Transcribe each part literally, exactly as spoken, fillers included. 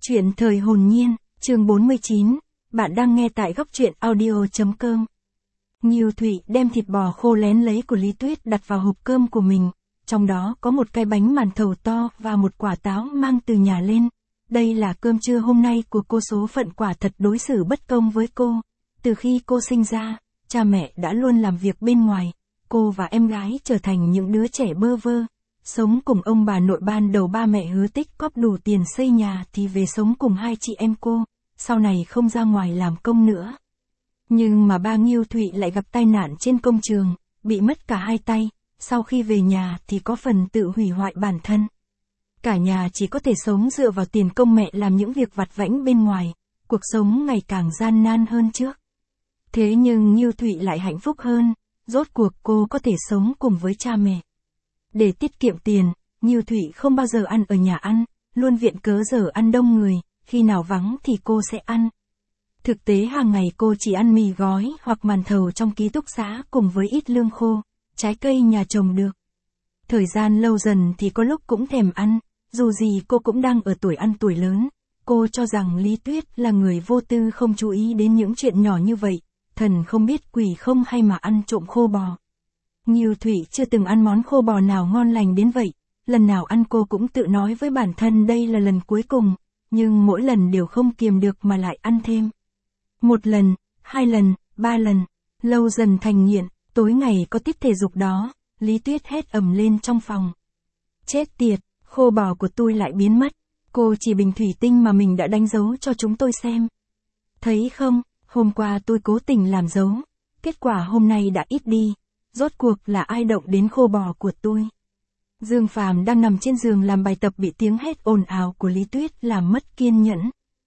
Chuyện thời hồn nhiên, chương bốn mươi chín, bạn đang nghe tại góc truyện audio.com. Nghiêu Thụy đem thịt bò khô lén lấy của Lý Tuyết đặt vào hộp cơm của mình, trong đó có một cái bánh màn thầu to và một quả táo mang từ nhà lên. Đây là cơm trưa hôm nay của cô. Số phận quả thật đối xử bất công với cô. Từ khi cô sinh ra, cha mẹ đã luôn làm việc bên ngoài, cô và em gái trở thành những đứa trẻ bơ vơ. Sống cùng ông bà nội. Ban đầu ba mẹ hứa tích cóp đủ tiền xây nhà thì về sống cùng hai chị em cô, sau này không ra ngoài làm công nữa. Nhưng mà ba Nghiêu Thụy lại gặp tai nạn trên công trường, bị mất cả hai tay, sau khi về nhà thì có phần tự hủy hoại bản thân. Cả nhà chỉ có thể sống dựa vào tiền công mẹ làm những việc vặt vãnh bên ngoài, cuộc sống ngày càng gian nan hơn trước. Thế nhưng Nghiêu Thụy lại hạnh phúc hơn, rốt cuộc cô có thể sống cùng với cha mẹ. Để tiết kiệm tiền, Nghiêu Thụy không bao giờ ăn ở nhà ăn, luôn viện cớ giờ ăn đông người, khi nào vắng thì cô sẽ ăn. Thực tế hàng ngày cô chỉ ăn mì gói hoặc màn thầu trong ký túc xá cùng với ít lương khô, trái cây nhà trồng được. Thời gian lâu dần thì có lúc cũng thèm ăn, dù gì cô cũng đang ở tuổi ăn tuổi lớn. Cô cho rằng Lý Tuyết là người vô tư không chú ý đến những chuyện nhỏ như vậy, thần không biết quỷ không hay mà ăn trộm khô bò. Nghiêu Thụy chưa từng ăn món khô bò nào ngon lành đến vậy, lần nào ăn cô cũng tự nói với bản thân đây là lần cuối cùng, nhưng mỗi lần đều không kiềm được mà lại ăn thêm. Một lần, hai lần, ba lần, lâu dần thành nghiện. Tối ngày có tiết thể dục đó, Lý Tuyết hét ầm lên trong phòng. Chết tiệt, khô bò của tôi lại biến mất, cô chỉ bình thủy tinh mà mình đã đánh dấu cho chúng tôi xem. Thấy không, hôm qua tôi cố tình làm dấu, kết quả hôm nay đã ít đi. Rốt cuộc là ai động đến khô bò của tôi? Dương Phàm đang nằm trên giường làm bài tập bị tiếng hét ồn ào của Lý Tuyết làm mất kiên nhẫn.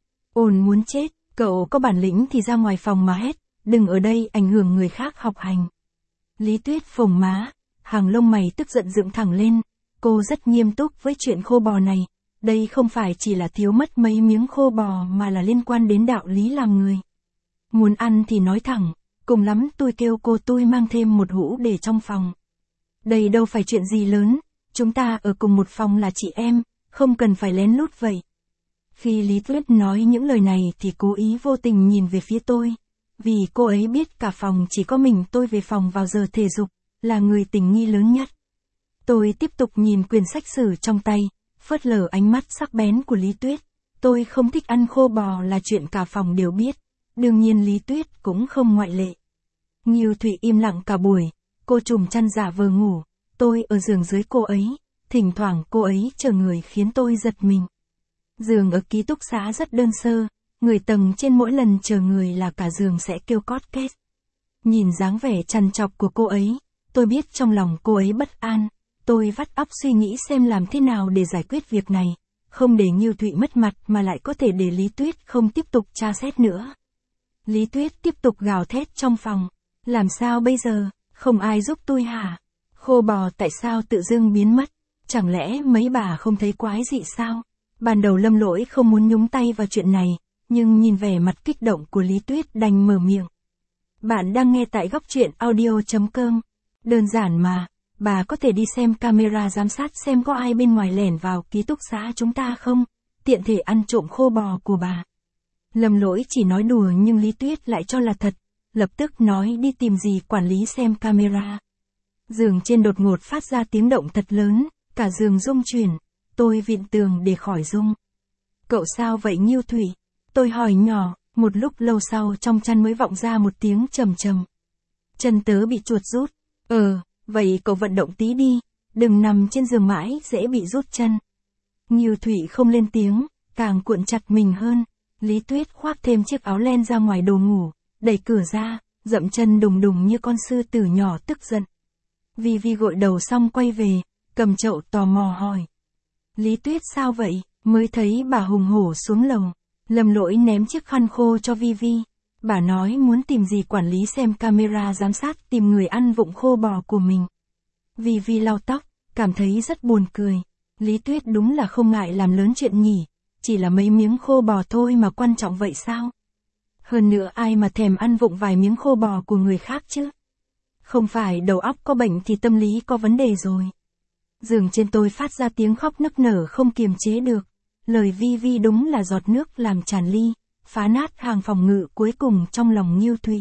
Ồn muốn chết, cậu có bản lĩnh thì ra ngoài phòng mà hét, đừng ở đây ảnh hưởng người khác học hành. Lý Tuyết phồng má, hàng lông mày tức giận dựng thẳng lên, cô rất nghiêm túc với chuyện khô bò này, đây không phải chỉ là thiếu mất mấy miếng khô bò mà là liên quan đến đạo lý làm người. Muốn ăn thì nói thẳng. Cùng lắm tôi kêu cô tôi mang thêm một hũ để trong phòng. Đây đâu phải chuyện gì lớn, chúng ta ở cùng một phòng là chị em, không cần phải lén lút vậy. Khi Lý Tuyết nói những lời này thì cố ý vô tình nhìn về phía tôi, vì cô ấy biết cả phòng chỉ có mình tôi về phòng vào giờ thể dục, là người tình nghi lớn nhất. Tôi tiếp tục nhìn quyển sách sử trong tay, phớt lờ ánh mắt sắc bén của Lý Tuyết. Tôi không thích ăn khô bò là chuyện cả phòng đều biết. Đương nhiên Lý Tuyết cũng không ngoại lệ. Nghiêu Thụy im lặng cả buổi, cô trùm chăn giả vờ ngủ, tôi ở giường dưới cô ấy, thỉnh thoảng cô ấy chờ người khiến tôi giật mình. Giường ở ký túc xá rất đơn sơ, người tầng trên mỗi lần chờ người là cả giường sẽ kêu cót két. Nhìn dáng vẻ trằn trọc của cô ấy, tôi biết trong lòng cô ấy bất an, tôi vắt óc suy nghĩ xem làm thế nào để giải quyết việc này, không để Nghiêu Thụy mất mặt mà lại có thể để Lý Tuyết không tiếp tục tra xét nữa. Lý Tuyết tiếp tục gào thét trong phòng. Làm sao bây giờ, không ai giúp tôi hả? Khô bò tại sao tự dưng biến mất? Chẳng lẽ mấy bà không thấy quái dị sao? Ban đầu Lâm Lỗi không muốn nhúng tay vào chuyện này, nhưng nhìn vẻ mặt kích động của Lý Tuyết đành mở miệng. Bạn đang nghe tại góc truyện audio.com. Đơn giản mà, bà có thể đi xem camera giám sát xem có ai bên ngoài lẻn vào ký túc xá chúng ta không? Tiện thể ăn trộm khô bò của bà. Lâm Lỗi chỉ nói đùa nhưng Lý Tuyết lại cho là thật, lập tức nói đi tìm gì quản lý xem camera. Giường trên đột ngột phát ra tiếng động thật lớn, cả giường rung chuyển, tôi vịn tường để khỏi rung. Cậu sao vậy Nghiêu Thụy? Tôi hỏi nhỏ, một lúc lâu sau trong chăn mới vọng ra một tiếng trầm trầm. Chân tớ bị chuột rút. Ờ, vậy cậu vận động tí đi, đừng nằm trên giường mãi dễ bị rút chân. Nghiêu Thụy không lên tiếng, càng cuộn chặt mình hơn. Lý Tuyết khoác thêm chiếc áo len ra ngoài đồ ngủ, đẩy cửa ra, dậm chân đùng đùng như con sư tử nhỏ tức giận. Vi Vi gội đầu xong quay về, cầm chậu tò mò hỏi. Lý Tuyết sao vậy? Mới thấy bà hùng hổ xuống lầu. Lâm Lỗi ném chiếc khăn khô cho Vi Vi. Bà nói muốn tìm gì quản lý xem camera giám sát tìm người ăn vụng khô bò của mình. Vi Vi lau tóc, cảm thấy rất buồn cười. Lý Tuyết đúng là không ngại làm lớn chuyện nhỉ. Chỉ là mấy miếng khô bò thôi mà quan trọng vậy sao? Hơn nữa ai mà thèm ăn vụng vài miếng khô bò của người khác chứ? Không phải đầu óc có bệnh thì tâm lý có vấn đề rồi. Giường trên tôi phát ra tiếng khóc nức nở không kiềm chế được. lời Vi Vi đúng là giọt nước làm tràn ly, phá nát hàng phòng ngự cuối cùng trong lòng Ngưu Thụy.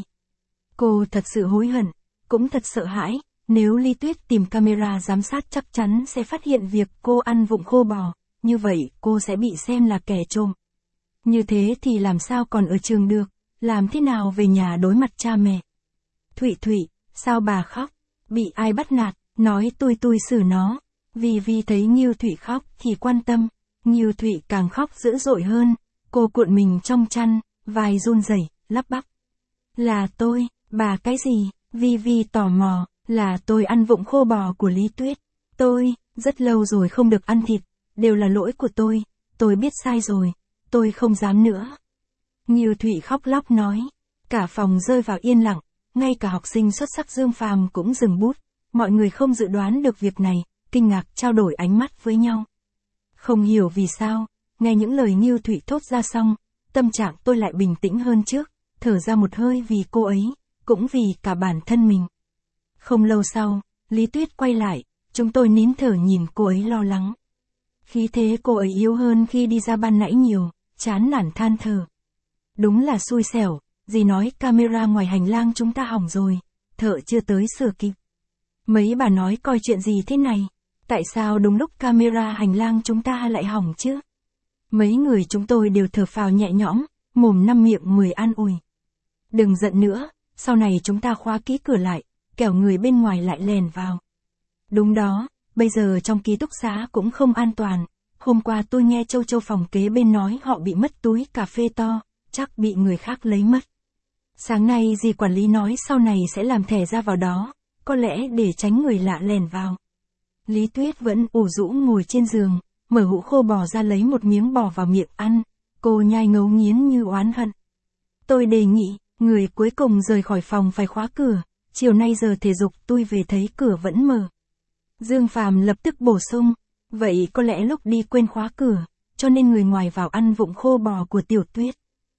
Cô thật sự hối hận, cũng thật sợ hãi, nếu Ly Tuyết tìm camera giám sát chắc chắn sẽ phát hiện việc cô ăn vụng khô bò, như vậy cô sẽ bị xem là kẻ trộm. Như thế thì làm sao còn ở trường được, làm thế nào về nhà đối mặt cha mẹ. Thụy Thụy, sao bà khóc, bị ai bắt nạt, nói tui tui xử nó. Vi Vi thấy Ngưu Thụy khóc thì quan tâm, Ngưu Thụy càng khóc dữ dội hơn, cô cuộn mình trong chăn, vai run rẩy, lắp bắp. Là tôi, bà cái gì? Vi Vi tò mò, là tôi ăn vụng khô bò của Lý Tuyết. Tôi, rất lâu rồi không được ăn thịt, đều là lỗi của tôi, tôi biết sai rồi, tôi không dám nữa. Ngưu Thụy khóc lóc nói, cả phòng rơi vào yên lặng, ngay cả học sinh xuất sắc Dương Phàm cũng dừng bút, mọi người không dự đoán được việc này, kinh ngạc trao đổi ánh mắt với nhau. Không hiểu vì sao, nghe những lời Ngưu Thụy thốt ra xong, tâm trạng tôi lại bình tĩnh hơn trước, thở ra một hơi vì cô ấy, cũng vì cả bản thân mình. Không lâu sau, Lý Tuyết quay lại, chúng tôi nín thở nhìn cô ấy lo lắng. Khí thế cô ấy yếu hơn khi đi ra ban nãy nhiều, chán nản than thở. Đúng là xui xẻo, dì nói camera ngoài hành lang chúng ta hỏng rồi, thợ chưa tới sửa kịp. Mấy bà nói coi chuyện gì thế này, tại sao đúng lúc camera hành lang chúng ta lại hỏng chứ? Mấy người chúng tôi đều thở phào nhẹ nhõm, mồm năm miệng mười an ủi. Đừng giận nữa, sau này chúng ta khóa kỹ cửa lại, kẻo người bên ngoài lại lèn vào. Đúng đó, bây giờ trong ký túc xá cũng không an toàn, hôm qua tôi nghe Châu Châu phòng kế bên nói họ bị mất túi cà phê to, chắc bị người khác lấy mất. Sáng nay dì quản lý nói sau này sẽ làm thẻ ra vào đó, có lẽ để tránh người lạ lèn vào. Lý Tuyết vẫn ủ rũ ngồi trên giường, mở hũ khô bò ra lấy một miếng bò vào miệng ăn, cô nhai ngấu nghiến như oán hận. Tôi đề nghị, người cuối cùng rời khỏi phòng phải khóa cửa, chiều nay giờ thể dục tôi về thấy cửa vẫn mở. Dương Phàm lập tức bổ sung, vậy có lẽ lúc đi quên khóa cửa, cho nên người ngoài vào ăn vụng khô bò của Tiểu Tuyết.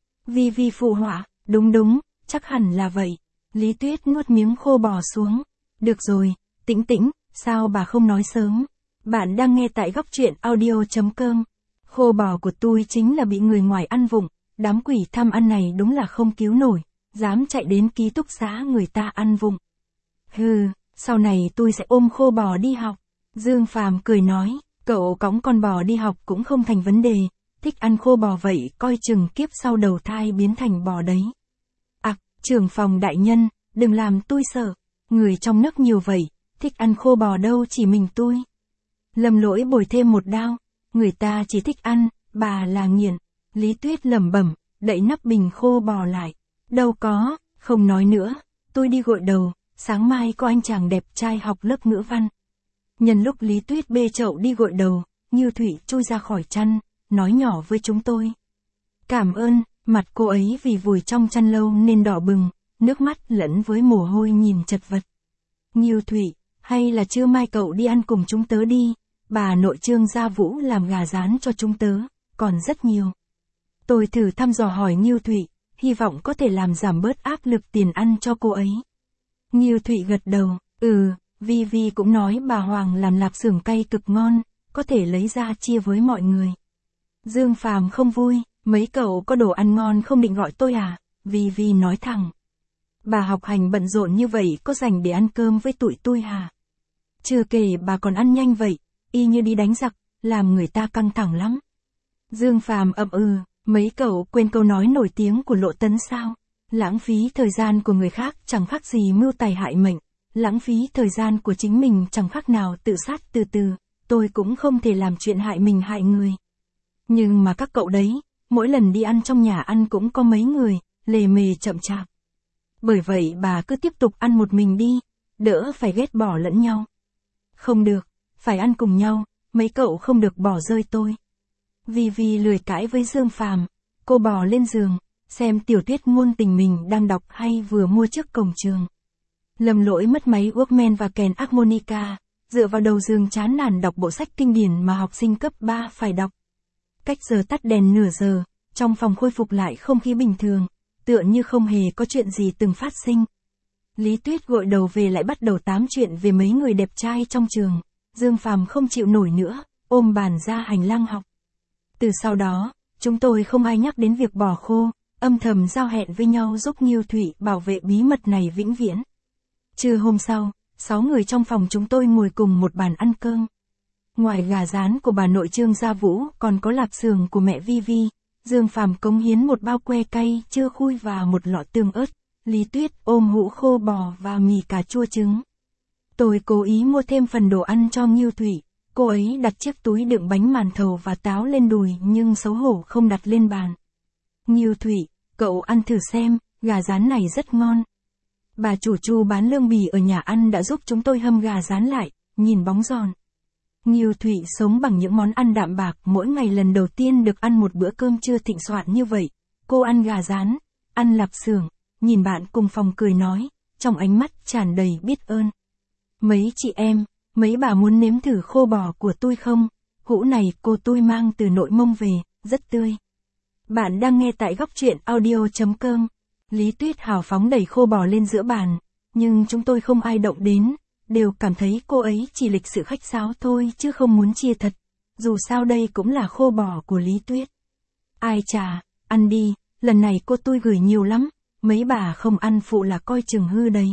Vi Vi phụ họa, đúng đúng, chắc hẳn là vậy. Lý Tuyết nuốt miếng khô bò xuống. Được rồi, tĩnh tĩnh, sao bà không nói sớm? Bạn đang nghe tại góc truyện audio chấm com. Khô bò của tôi chính là bị người ngoài ăn vụng, đám quỷ tham ăn này đúng là không cứu nổi, dám chạy đến ký túc xá người ta ăn vụng. Hừ, sau này tôi sẽ ôm khô bò đi học. Dương Phàm cười nói, cậu cõng con bò đi học cũng không thành vấn đề, thích ăn khô bò vậy coi chừng kiếp sau đầu thai biến thành bò đấy. À, trưởng phòng đại nhân, đừng làm tôi sợ, người trong nước nhiều vậy, thích ăn khô bò đâu chỉ mình tôi. Lâm Lỗi bồi thêm một đao, người ta chỉ thích ăn, bà là nghiện. Lý Tuyết lẩm bẩm, đậy nắp bình khô bò lại. Đâu có, không nói nữa, tôi đi gội đầu, sáng mai có anh chàng đẹp trai học lớp ngữ văn. Nhân lúc Lý Tuyết bê chậu đi gội đầu, Ngưu Thụy chui ra khỏi chăn, nói nhỏ với chúng tôi. Cảm ơn, mặt cô ấy vì vùi trong chăn lâu nên đỏ bừng, nước mắt lẫn với mồ hôi nhìn chật vật. Ngưu Thụy, hay là trưa mai cậu đi ăn cùng chúng tớ đi, bà nội Trương Gia Vũ làm gà rán cho chúng tớ, còn rất nhiều. Tôi thử thăm dò hỏi Ngưu Thụy, hy vọng có thể làm giảm bớt áp lực tiền ăn cho cô ấy. Ngưu Thụy gật đầu, ừ, Vi Vi cũng nói bà Hoàng làm lạp xưởng cay cực ngon, có thể lấy ra chia với mọi người. Dương Phàm không vui, mấy cậu có đồ ăn ngon không định gọi tôi à? Vi Vi nói thẳng. Bà học hành bận rộn như vậy có dành để ăn cơm với tụi tôi hả? Chưa kể bà còn ăn nhanh vậy, y như đi đánh giặc, làm người ta căng thẳng lắm. Dương Phàm ậm ừ, mấy cậu quên câu nói nổi tiếng của Lộ Tấn sao? Lãng phí thời gian của người khác chẳng khác gì mưu tài hại mệnh, lãng phí thời gian của chính mình chẳng khác nào tự sát từ từ, tôi cũng không thể làm chuyện hại mình hại người. Nhưng mà các cậu đấy, mỗi lần đi ăn trong nhà ăn cũng có mấy người, lề mề chậm chạp. Bởi vậy bà cứ tiếp tục ăn một mình đi, đỡ phải ghét bỏ lẫn nhau. Không được, phải ăn cùng nhau, mấy cậu không được bỏ rơi tôi. Vi Vi lười cãi với Dương Phàm, cô bò lên giường, xem tiểu thuyết ngôn tình mình đang đọc hay vừa mua trước cổng trường. Lâm Lỗi mất máy Walkman và kèn harmonica, dựa vào đầu giường chán nản đọc bộ sách kinh điển mà học sinh cấp ba phải đọc. Cách giờ tắt đèn nửa giờ, trong phòng khôi phục lại không khí bình thường, tựa như không hề có chuyện gì từng phát sinh. Lý Tuyết gội đầu về lại bắt đầu tám chuyện về mấy người đẹp trai trong trường. Dương Phàm không chịu nổi nữa, ôm bàn ra hành lang học. Từ sau đó, chúng tôi không ai nhắc đến việc bỏ khô, âm thầm giao hẹn với nhau giúp Nghiêu Thụy bảo vệ bí mật này vĩnh viễn. Trưa hôm sau, sáu người trong phòng chúng tôi ngồi cùng một bàn ăn cơm. Ngoài gà rán của bà nội Trương Gia Vũ còn có lạp xưởng của mẹ Vi Vi, Dương Phàm cống hiến một bao que cay chưa khui và một lọ tương ớt, Lý Tuyết ôm hũ khô bò và mì cà chua trứng. Tôi cố ý mua thêm phần đồ ăn cho Nghiêu Thụy, cô ấy đặt chiếc túi đựng bánh màn thầu và táo lên đùi nhưng xấu hổ không đặt lên bàn. Nghiêu Thụy, cậu ăn thử xem, gà rán này rất ngon. Bà chủ Chu bán lương bì ở nhà ăn đã giúp chúng tôi hâm gà rán lại, nhìn bóng giòn. Nghiêu Thụy sống bằng những món ăn đạm bạc, mỗi ngày lần đầu tiên được ăn một bữa cơm trưa thịnh soạn như vậy. Cô ăn gà rán, ăn lạp xưởng, nhìn bạn cùng phòng cười nói, trong ánh mắt tràn đầy biết ơn. Mấy chị em, mấy bà muốn nếm thử khô bò của tôi không? Hũ này cô tôi mang từ Nội Mông về, rất tươi. Bạn đang nghe tại góc truyện audio chấm com. Lý Tuyết hào phóng đẩy khô bò lên giữa bàn, nhưng chúng tôi không ai động đến, đều cảm thấy cô ấy chỉ lịch sự khách sáo thôi chứ không muốn chia thật. Dù sao đây cũng là khô bò của Lý Tuyết. Ai chà, ăn đi, lần này cô tôi gửi nhiều lắm, mấy bà không ăn phụ là coi chừng hư đấy.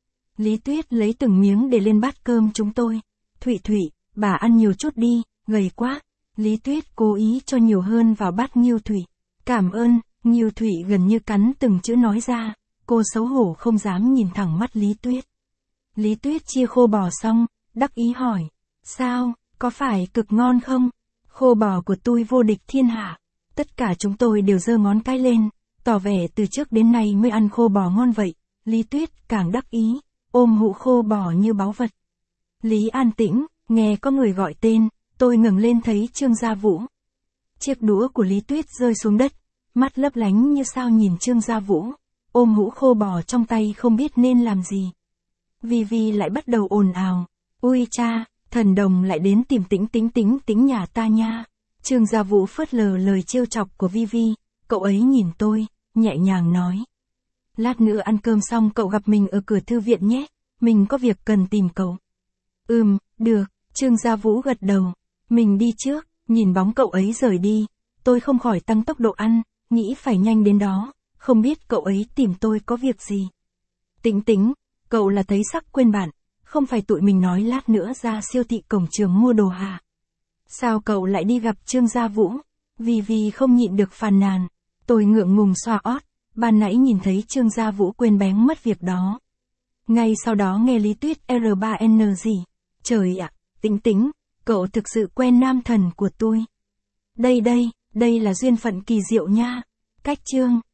Lý Tuyết lấy từng miếng để lên bát cơm chúng tôi. Thụy Thụy, bà ăn nhiều chút đi, gầy quá. Lý Tuyết cố ý cho nhiều hơn vào bát Nghiêu Thụy. Cảm ơn, Nghiêu Thụy gần như cắn từng chữ nói ra, cô xấu hổ không dám nhìn thẳng mắt Lý Tuyết. Lý Tuyết chia khô bò xong, đắc ý hỏi, sao, có phải cực ngon không? Khô bò của tôi vô địch thiên hạ. Tất cả chúng tôi đều giơ ngón cái lên, tỏ vẻ từ trước đến nay mới ăn khô bò ngon vậy. Lý Tuyết càng đắc ý, ôm hũ khô bò như báu vật. Lý An Tĩnh, nghe có người gọi tên, tôi ngẩng lên thấy Trương Gia Vũ. Chiếc đũa của Lý Tuyết rơi xuống đất, mắt lấp lánh như sao nhìn Trương Gia Vũ, ôm hũ khô bò trong tay không biết nên làm gì. Vi Vi lại bắt đầu ồn ào, ui cha, thần đồng lại đến tìm Tĩnh Tĩnh Tĩnh Tĩnh nhà ta nha. Trương Gia Vũ phớt lờ lời trêu chọc của Vi Vi, cậu ấy nhìn tôi, nhẹ nhàng nói. Lát nữa ăn cơm xong cậu gặp mình ở cửa thư viện nhé, mình có việc cần tìm cậu. Ừm, được, Trương Gia Vũ gật đầu, mình đi trước, nhìn bóng cậu ấy rời đi, tôi không khỏi tăng tốc độ ăn, nghĩ phải nhanh đến đó, không biết cậu ấy tìm tôi có việc gì. Tĩnh Tĩnh, cậu là thấy sắc quên bạn, không phải tụi mình nói lát nữa ra siêu thị cổng trường mua đồ hả? Sao cậu lại đi gặp Trương Gia Vũ? Vì vì không nhịn được phàn nàn, tôi ngượng ngùng xoa ót, ban nãy nhìn thấy Trương Gia Vũ quên bén mất việc đó. Ngay sau đó nghe Lý Tuyết R ba N gì? Trời ạ, Tĩnh Tĩnh, cậu thực sự quen nam thần của tôi. Đây đây, đây là duyên phận kỳ diệu nha. Cách Trương